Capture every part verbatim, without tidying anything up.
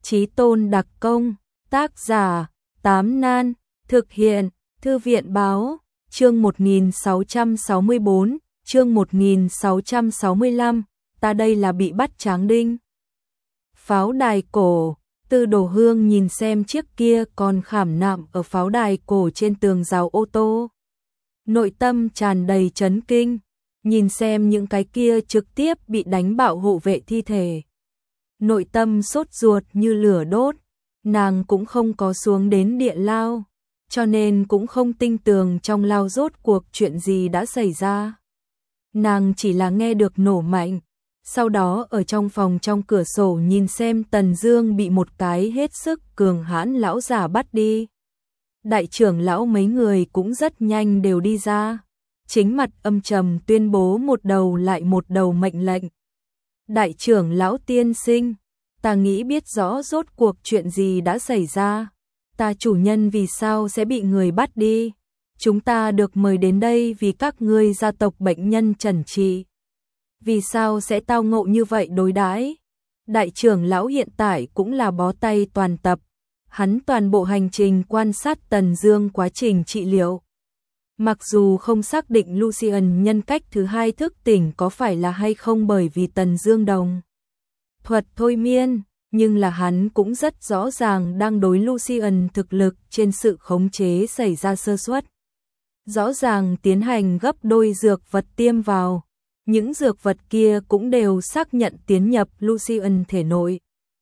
Chí Tôn đặc công, tác giả, Tám Nan, thực hiện, Thư viện báo, chương một nghìn sáu trăm sáu mươi tư, chương một nghìn sáu trăm sáu mươi lăm, ta đây là bị bắt tráng đinh. Pháo đài cổ, Tư Đồ Hương nhìn xem chiếc kia còn khảm nạm ở pháo đài cổ trên tường rào ô tô. Nội tâm tràn đầy chấn kinh, nhìn xem những cái kia trực tiếp bị đánh bạo hộ vệ thi thể. Nội tâm sốt ruột như lửa đốt, nàng cũng không có xuống đến địa lao, cho nên cũng không tin tưởng trong lao rốt cuộc chuyện gì đã xảy ra. Nàng chỉ là nghe được nổ mạnh, sau đó ở trong phòng trong cửa sổ nhìn xem Tần Dương bị một cái hết sức cường hãn lão già bắt đi. Đại trưởng lão mấy người cũng rất nhanh đều đi ra, chính mặt âm trầm tuyên bố một đầu lại một đầu mệnh lệnh. Đại trưởng lão tiên sinh, ta nghĩ biết rõ rốt cuộc chuyện gì đã xảy ra, ta chủ nhân vì sao sẽ bị người bắt đi, chúng ta được mời đến đây vì các ngươi gia tộc bệnh nhân trần trị. Vì sao sẽ tao ngộ như vậy đối đãi? Đại trưởng lão hiện tại cũng là bó tay toàn tập, hắn toàn bộ hành trình quan sát Tần Dương quá trình trị liệu. Mặc dù không xác định Lucian nhân cách thứ hai thức tỉnh có phải là hay không bởi vì Tần Dương đồng thuật thôi miên, nhưng là hắn cũng rất rõ ràng đang đối Lucian thực lực trên sự khống chế xảy ra sơ suất. Rõ ràng tiến hành gấp đôi dược vật tiêm vào, những dược vật kia cũng đều xác nhận tiến nhập Lucian thể nội.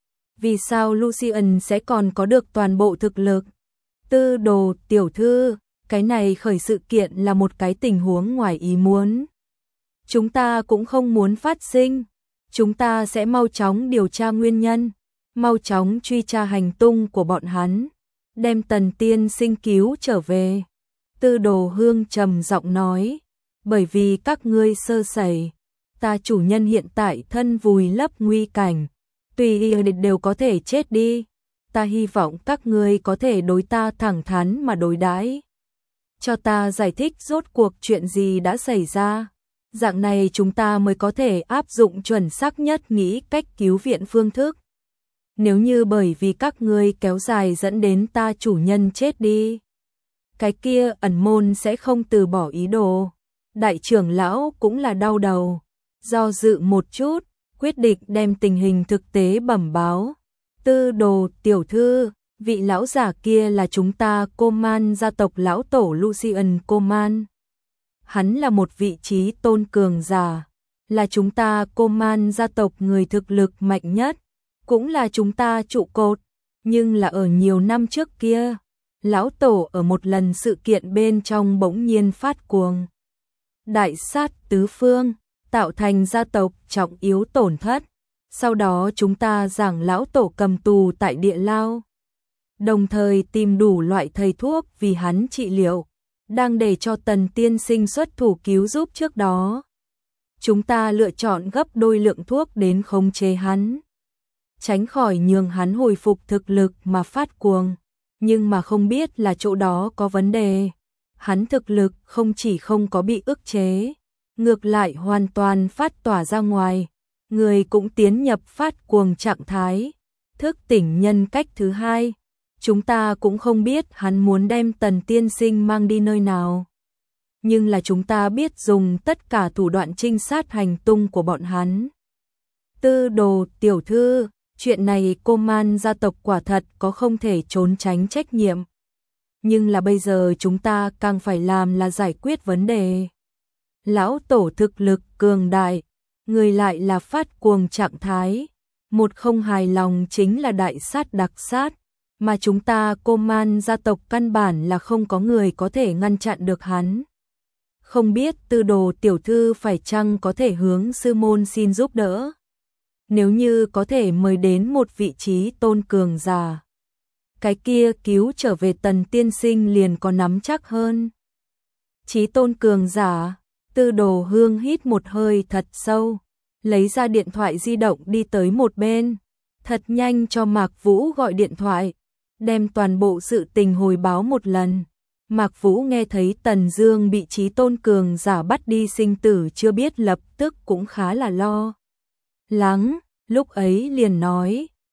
Vì sao Lucian sẽ còn có được toàn bộ thực lực? Tư Đồ tiểu thư, cái này khởi sự kiện là một cái tình huống ngoài ý muốn. Chúng ta cũng không muốn phát sinh. Chúng ta sẽ mau chóng điều tra nguyên nhân, mau chóng truy tra hành tung của bọn hắn, đem Tần tiên sinh cứu trở về. Tư Đồ Hương trầm giọng nói, bởi vì các ngươi sơ sẩy, ta chủ nhân hiện tại thân vùi lấp nguy cảnh, tùy đều có thể chết đi, ta hy vọng các ngươi có thể đối ta thẳng thắn mà đối đãi, cho ta giải thích rốt cuộc chuyện gì đã xảy ra. Dạng này chúng ta mới có thể áp dụng chuẩn xác nhất nghĩ cách cứu viện phương thức. Nếu như bởi vì các ngươi kéo dài dẫn đến ta chủ nhân chết đi, cái kia ẩn môn sẽ không từ bỏ ý đồ. Đại trưởng lão cũng là đau đầu, do dự một chút, quyết định đem tình hình thực tế bẩm báo. Tư Đồ tiểu thư, vị lão giả kia là chúng ta Coman gia tộc lão tổ Lucian Coman. Hắn là một vị trí tôn cường giả, là chúng ta Coman gia tộc người thực lực mạnh nhất, cũng là chúng ta trụ cột, nhưng là ở nhiều năm trước kia, lão tổ ở một lần sự kiện bên trong bỗng nhiên phát cuồng. Đại sát tứ phương, tạo thành gia tộc trọng yếu tổn thất, sau đó chúng ta giảng lão tổ cầm tù tại địa lao, đồng thời tìm đủ loại thầy thuốc vì hắn trị liệu. Đang để cho Tần tiên sinh xuất thủ cứu giúp trước đó. Chúng ta lựa chọn gấp đôi lượng thuốc đến khống chế hắn, tránh khỏi nhường hắn hồi phục thực lực mà phát cuồng, nhưng mà không biết là chỗ đó có vấn đề. Hắn thực lực không chỉ không có bị ức chế, ngược lại hoàn toàn phát tỏa ra ngoài, người cũng tiến nhập phát cuồng trạng thái, thức tỉnh nhân cách thứ hai. Chúng ta cũng không biết hắn muốn đem Tần tiên sinh mang đi nơi nào, nhưng là chúng ta biết dùng tất cả thủ đoạn trinh sát hành tung của bọn hắn. Tư Đồ tiểu thư, chuyện này Coman gia tộc quả thật có không thể trốn tránh trách nhiệm, nhưng là bây giờ chúng ta càng phải làm là giải quyết vấn đề. Lão tổ thực lực cường đại, người lại là phát cuồng trạng thái, một không hài lòng chính là đại sát đặc sát. Mà chúng ta Coman gia tộc căn bản là không có người có thể ngăn chặn được hắn. Không biết Tư Đồ tiểu thư phải chăng có thể hướng sư môn xin giúp đỡ. Nếu như có thể mời đến một vị trí tôn cường giả, cái kia cứu trở về Tần tiên sinh liền có nắm chắc hơn. Chí tôn cường giả, Tư Đồ Hương hít một hơi thật sâu, lấy ra điện thoại di động đi tới một bên, thật nhanh cho Mạc Vũ gọi điện thoại, đem toàn bộ sự tình hồi báo một lần. Mạc Vũ nghe thấy Tần Dương bị chí tôn cường giả bắt đi sinh tử chưa biết, lập tức cũng khá là lo lắng, lúc ấy liền nói,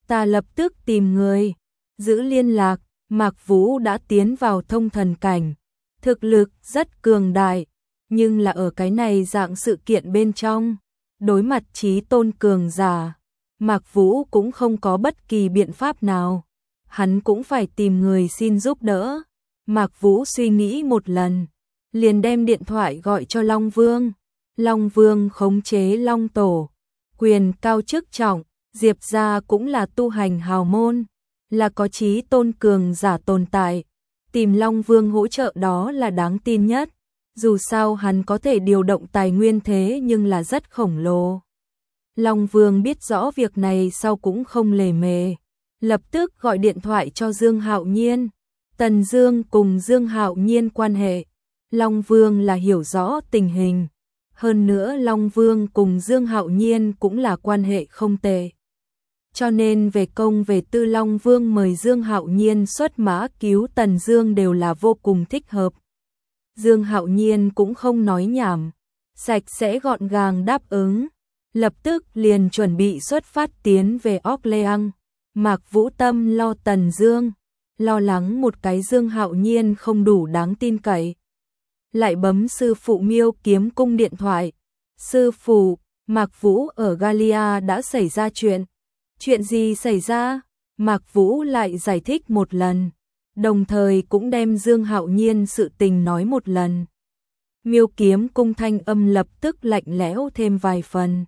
Ta lập tức tìm người, giữ liên lạc. Mạc Vũ đã tiến vào thông thần cảnh, thực lực rất cường đại, nhưng là ở cái này dạng sự kiện bên trong, đối mặt chí tôn cường giả, Mạc Vũ cũng không có bất kỳ biện pháp nào, hắn cũng phải tìm người xin giúp đỡ. Mạc Vũ suy nghĩ một lần, liền đem điện thoại gọi cho Long Vương. Long Vương khống chế Long Tổ, quyền cao chức trọng, Diệp gia cũng là tu hành hào môn, là có chí tôn cường giả tồn tại, tìm Long Vương hỗ trợ đó là đáng tin nhất, dù sao hắn có thể điều động tài nguyên thế nhưng là rất khổng lồ. Long Vương biết rõ việc này sau cũng không lề mề, lập tức gọi điện thoại cho Dương Hạo Nhiên. Tần Dương cùng Dương Hạo Nhiên quan hệ, Long Vương là hiểu rõ tình hình, hơn nữa Long Vương cùng Dương Hạo Nhiên cũng là quan hệ không tệ. Cho nên về công về tư Long Vương mời Dương Hạo Nhiên xuất mã cứu Tần Dương đều là vô cùng thích hợp. Dương Hạo Nhiên cũng không nói nhảm, sạch sẽ gọn gàng đáp ứng, lập tức liền chuẩn bị xuất phát tiến về Orléans. Mạc Vũ Tâm lo Tần Dương, lo lắng một cái Dương Hạo Nhiên không đủ đáng tin cậy. Lại bấm sư phụ Miêu Kiếm Cung điện thoại. Sư phụ, Mạc Vũ ở Galia đã xảy ra chuyện. Chuyện gì xảy ra? Mạc Vũ lại giải thích một lần, đồng thời cũng đem Dương Hạo Nhiên sự tình nói một lần. Miêu Kiếm Cung thanh âm lập tức lạnh lẽo thêm vài phần.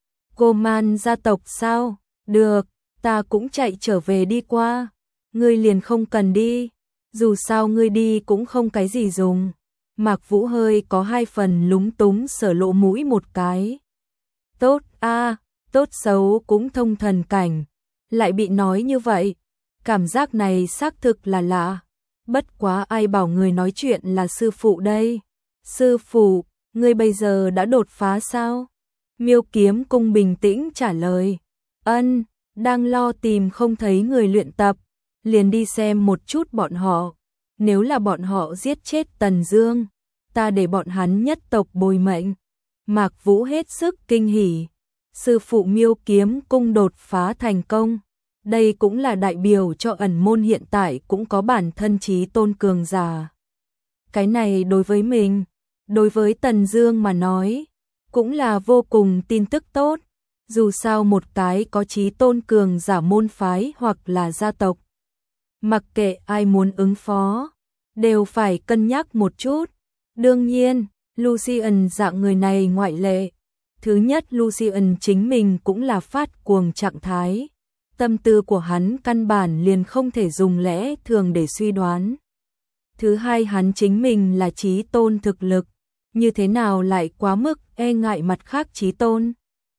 Cô Man gia tộc sao? Được, ta cũng chạy trở về đi qua. Ngươi liền không cần đi, dù sao ngươi đi cũng không cái gì dùng. Mạc Vũ hơi có hai phần lúng túng sở lộ mũi một cái. Tốt a, tốt xấu cũng thông thần cảnh, lại bị nói như vậy, cảm giác này xác thực là lạ. Bất quá ai bảo người nói chuyện là sư phụ đây? Sư phụ, ngươi bây giờ đã đột phá sao? Miêu Kiếm Cung bình tĩnh trả lời. Ân, đang lo tìm không thấy người luyện tập, liền đi xem một chút bọn họ. Nếu là bọn họ giết chết Tần Dương, ta để bọn hắn nhất tộc bồi mệnh. Mạc Vũ hết sức kinh hỉ. Sư phụ Miêu Kiếm Cung đột phá thành công, đây cũng là đại biểu cho ẩn môn hiện tại cũng có bản thân chí tôn cường giả. Cái này đối với mình, đối với Tần Dương mà nói, cũng là vô cùng tin tức tốt. Dù sao một cái có chí tôn cường giả môn phái hoặc là gia tộc, mặc kệ ai muốn ứng phó, đều phải cân nhắc một chút. Đương nhiên, Lucian dạng người này ngoại lệ. Thứ nhất, Lucian chính mình cũng là phát cuồng trạng thái. Tâm tư của hắn căn bản liền không thể dùng lẽ thường để suy đoán. Thứ hai, hắn chính mình là chí tôn thực lực, như thế nào lại quá mức e ngại mặt khác chí tôn.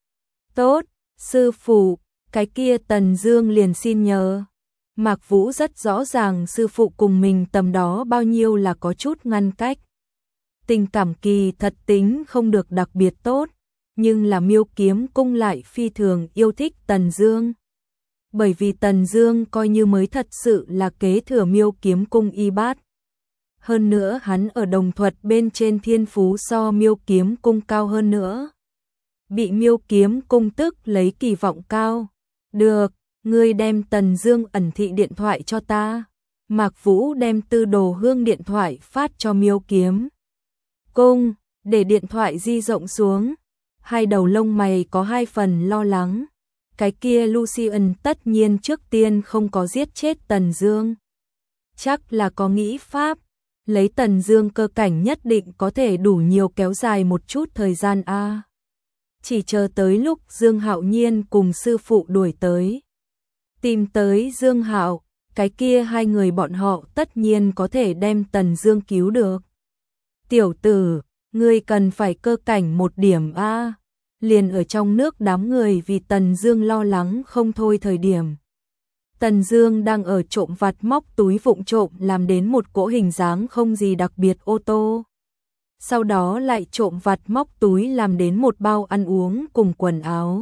Tốt, sư phụ, cái kia Tần Dương liền xin nhờ. Mạc Vũ rất rõ ràng sư phụ cùng mình tầm đó bao nhiêu là có chút ngăn cách. Tình cảm kỳ thật tính không được đặc biệt tốt, nhưng là Miêu Kiếm Cung lại phi thường yêu thích Tần Dương. Bởi vì Tần Dương coi như mới thật sự là kế thừa Miêu Kiếm Cung y bát. Hơn nữa hắn ở đồng thuật bên trên thiên phú so Miêu Kiếm Cung cao hơn nữa. Bị Miêu Kiếm Cung tức lấy kỳ vọng cao. Được, ngươi đem Tần Dương ẩn thị điện thoại cho ta. Mạc Vũ đem Tư Đồ Hương điện thoại phát cho Miêu Kiếm Cung, để điện thoại di rộng xuống. Hai đầu lông mày có hai phần lo lắng. Cái kia Lucian tất nhiên trước tiên không có giết chết Tần Dương. Chắc là có nghĩ pháp, lấy Tần Dương cơ cảnh nhất định có thể đủ nhiều kéo dài một chút thời gian a. Chỉ chờ tới lúc Dương Hạo Nhiên cùng sư phụ đuổi tới, tìm tới Dương Hạo, cái kia hai người bọn họ tất nhiên có thể đem Tần Dương cứu được. Tiểu tử, ngươi cần phải cơ cảnh một điểm a. Liền ở trong nước đám người vì Tần Dương lo lắng không thôi thời điểm. Tần Dương đang ở trộm vặt móc túi vụng trộm làm đến một cỗ hình dáng không gì đặc biệt ô tô. Sau đó lại trộm vặt móc túi làm đến một bao ăn uống cùng quần áo.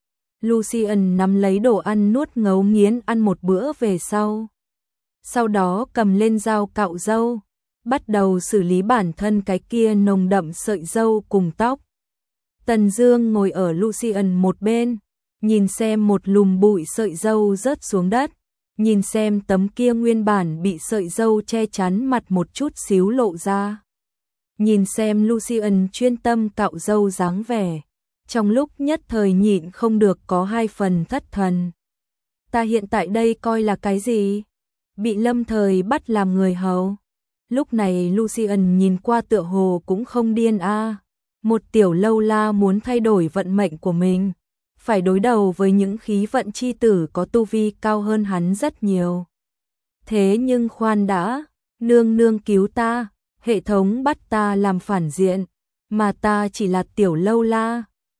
Lucian nắm lấy đồ ăn nuốt ngấu nghiến ăn một bữa về sau. Sau đó cầm lên dao cạo râu, bắt đầu xử lý bản thân cái kia nồng đậm sợi râu cùng tóc. Tần Dương ngồi ở Lucian một bên, nhìn xem một lùm bụi sợi râu rớt xuống đất, nhìn xem tấm kia nguyên bản bị sợi râu che chắn mặt một chút xíu lộ ra. Nhìn xem Lucian chuyên tâm cạo râu dáng vẻ, trong lúc nhất thời nhịn không được có hai phần thất thần. Ta hiện tại đây coi là cái gì? Bị Lâm Thời bắt làm người hầu. Lúc này Lucian nhìn qua tựa hồ cũng không điên a. Một tiểu lâu la muốn thay đổi vận mệnh của mình, phải đối đầu với những khí vận chi tử có tu vi cao hơn hắn rất nhiều. Thế nhưng khoan đã, nương nương cứu ta, hệ thống bắt ta làm phản diện, mà ta chỉ là tiểu lâu la.